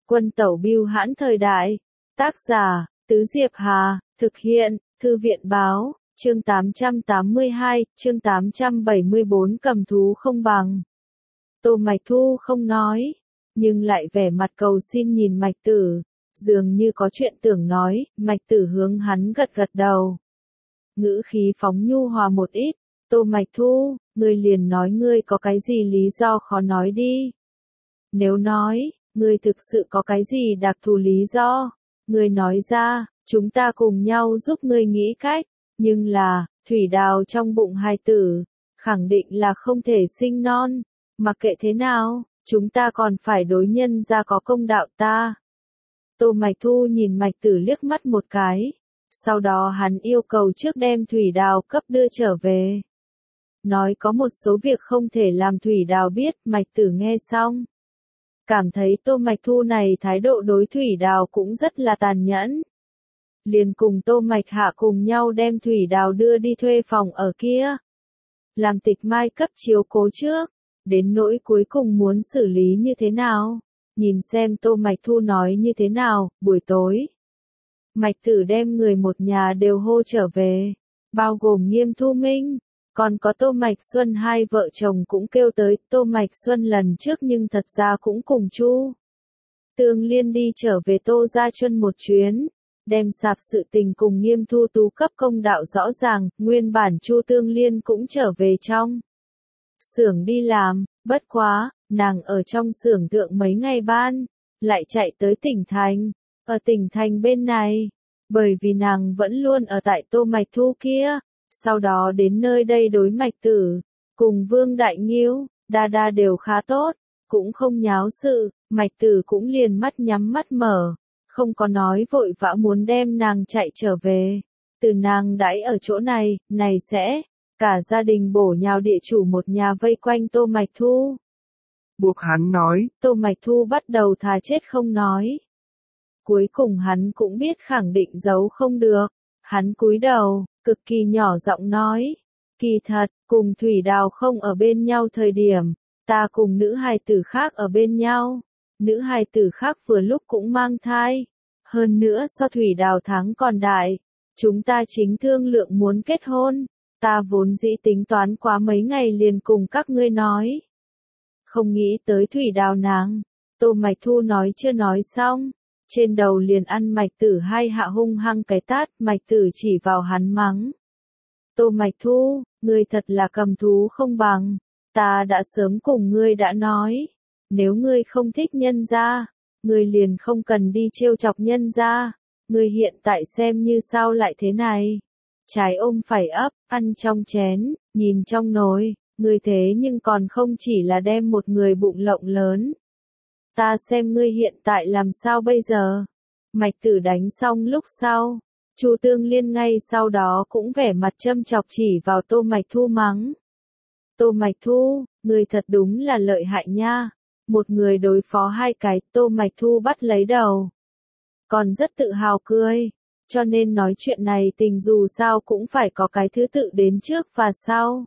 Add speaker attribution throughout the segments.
Speaker 1: Quân tẩu bưu hãn thời đại. Tác giả, Tứ Diệp Hà, thực hiện, Thư viện báo, chương 882, chương 874 cầm thú không bằng. Tô Mạch Thu không nói, nhưng lại vẻ mặt cầu xin nhìn Mạch Tử, dường như có chuyện tưởng nói. Mạch Tử hướng hắn gật gật đầu. Ngữ khí phóng nhu hòa một ít. Tô Mạch Thu, ngươi liền nói ngươi có cái gì lý do khó nói đi. Nếu nói, ngươi thực sự có cái gì đặc thù lý do, ngươi nói ra, chúng ta cùng nhau giúp ngươi nghĩ cách. Nhưng là, thủy đào trong bụng hài tử, khẳng định là không thể sinh non. Mặc kệ thế nào, chúng ta còn phải đối nhân ra có công đạo ta. Tô Mạch Thu nhìn Mạch Tử liếc mắt một cái. Sau đó hắn yêu cầu trước đem thủy đào cấp đưa trở về. Nói có một số việc không thể làm thủy đào biết. Mạch Tử nghe xong, cảm thấy Tô Mạch Thu này thái độ đối thủy đào cũng rất là tàn nhẫn. Liền cùng Tô Mạch Hạ cùng nhau đem thủy đào đưa đi thuê phòng ở kia. Làm Tịch Mai cấp chiếu cố trước. Đến nỗi cuối cùng muốn xử lý như thế nào, nhìn xem Tô Mạch Thu nói như thế nào. Buổi tối, Mạch Tử đem người một nhà đều hô trở về, bao gồm Nghiêm Thu Minh, còn có Tô Mạch Xuân, hai vợ chồng cũng kêu tới. Tô Mạch Xuân lần trước nhưng thật ra cũng cùng Chu Tương Liên đi trở về Tô Gia Chuân một chuyến, đem sạp sự tình cùng Nghiêm Thu Tú cấp công đạo rõ ràng. Nguyên bản Chu Tương Liên cũng trở về trong xưởng đi làm, bất quá, nàng ở trong xưởng thượng mấy ngày ban, lại chạy tới tỉnh thành. Ở tỉnh thành bên này, bởi vì nàng vẫn luôn ở tại Tô Mạch Thu kia, sau đó đến nơi đây đối Mạch Tử, cùng Vương Đại Nghiêu, đa đều khá tốt, cũng không nháo sự. Mạch Tử cũng liền mắt nhắm mắt mở, không có nói vội vã muốn đem nàng chạy trở về. Từ nàng đãi ở chỗ này, sẽ cả gia đình bổ nhào địa chủ một nhà vây quanh Tô Mạch Thu.
Speaker 2: Buộc hắn nói.
Speaker 1: Tô Mạch Thu bắt đầu thà chết không nói. Cuối cùng hắn cũng biết khẳng định giấu không được. Hắn cúi đầu, cực kỳ nhỏ giọng nói. Kỳ thật, cùng Thủy Đào không ở bên nhau thời điểm, ta cùng nữ hài tử khác ở bên nhau. Nữ hài tử khác vừa lúc cũng mang thai. Hơn nữa so Thủy Đào tháng còn đại. Chúng ta chính thương lượng muốn kết hôn. Ta vốn dĩ tính toán quá mấy ngày liền cùng các ngươi nói. Không nghĩ tới Thủy Đào nàng. Tô Mạch Thu nói chưa nói xong, trên đầu liền ăn Mạch Tử hai hạ hung hăng cái tát. Mạch Tử chỉ vào hắn mắng. Tô Mạch Thu, ngươi thật là cầm thú không bằng. Ta đã sớm cùng ngươi đã nói. Nếu ngươi không thích nhân gia, ngươi liền không cần đi trêu chọc nhân gia. Ngươi hiện tại xem như sao lại thế này. Trái ôm phải ấp, ăn trong chén, nhìn trong nồi, ngươi thế nhưng còn không chỉ là đem một người bụng lộng lớn. Ta xem ngươi hiện tại làm sao bây giờ. Mạch Tử đánh xong lúc sau, Chu Tương Liên ngay sau đó cũng vẻ mặt châm chọc chỉ vào Tô Mạch Thu mắng. Tô Mạch Thu, ngươi thật đúng là lợi hại nha. Một người đối phó hai cái. Tô Mạch Thu bắt lấy đầu, còn rất tự hào cười. Cho nên nói chuyện này tình dù sao cũng phải có cái thứ tự đến trước và sau.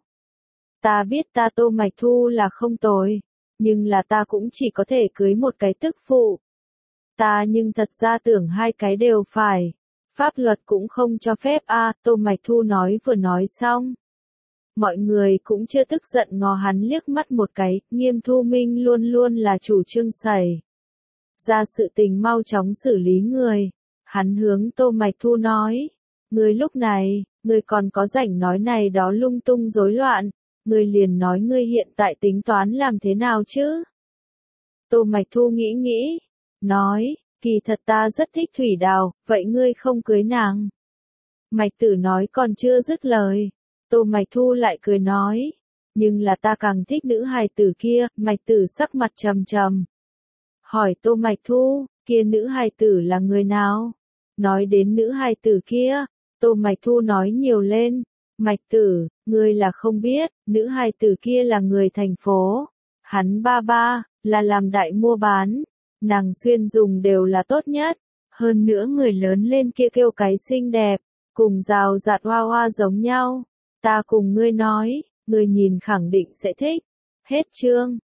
Speaker 1: Ta biết ta Tô Mạch Thu là không tồi, nhưng là ta cũng chỉ có thể cưới một cái tức phụ. Ta nhưng thật ra tưởng hai cái đều phải. Pháp luật cũng không cho phép a. Tô Mạch Thu nói vừa nói xong, mọi người cũng chưa tức giận ngó hắn liếc mắt một cái. Nghiêm Thu Minh luôn luôn là chủ trương xảy ra sự tình mau chóng xử lý người. Hắn hướng Tô Mạch Thu nói, ngươi lúc này, ngươi còn có rảnh nói này đó lung tung rối loạn, ngươi liền nói ngươi hiện tại tính toán làm thế nào chứ? Tô Mạch Thu nghĩ, nói, kỳ thật ta rất thích Thủy Đào, vậy ngươi không cưới nàng? Mạch Tử nói còn chưa dứt lời, Tô Mạch Thu lại cười nói, nhưng là ta càng thích nữ hài tử kia. Mạch Tử sắc mặt trầm trầm, hỏi Tô Mạch Thu, kia nữ hài tử là người nào? Nói đến nữ hài tử kia, Tô Mạch Thu nói nhiều lên. Mạch Tử, ngươi là không biết, nữ hài tử kia là người thành phố. Hắn ba là làm đại mua bán. Nàng xuyên dùng đều là tốt nhất. Hơn nữa người lớn lên kia kêu cái xinh đẹp, cùng rào rạt hoa hoa giống nhau. Ta cùng ngươi nói, ngươi nhìn khẳng định sẽ thích. Hết chương.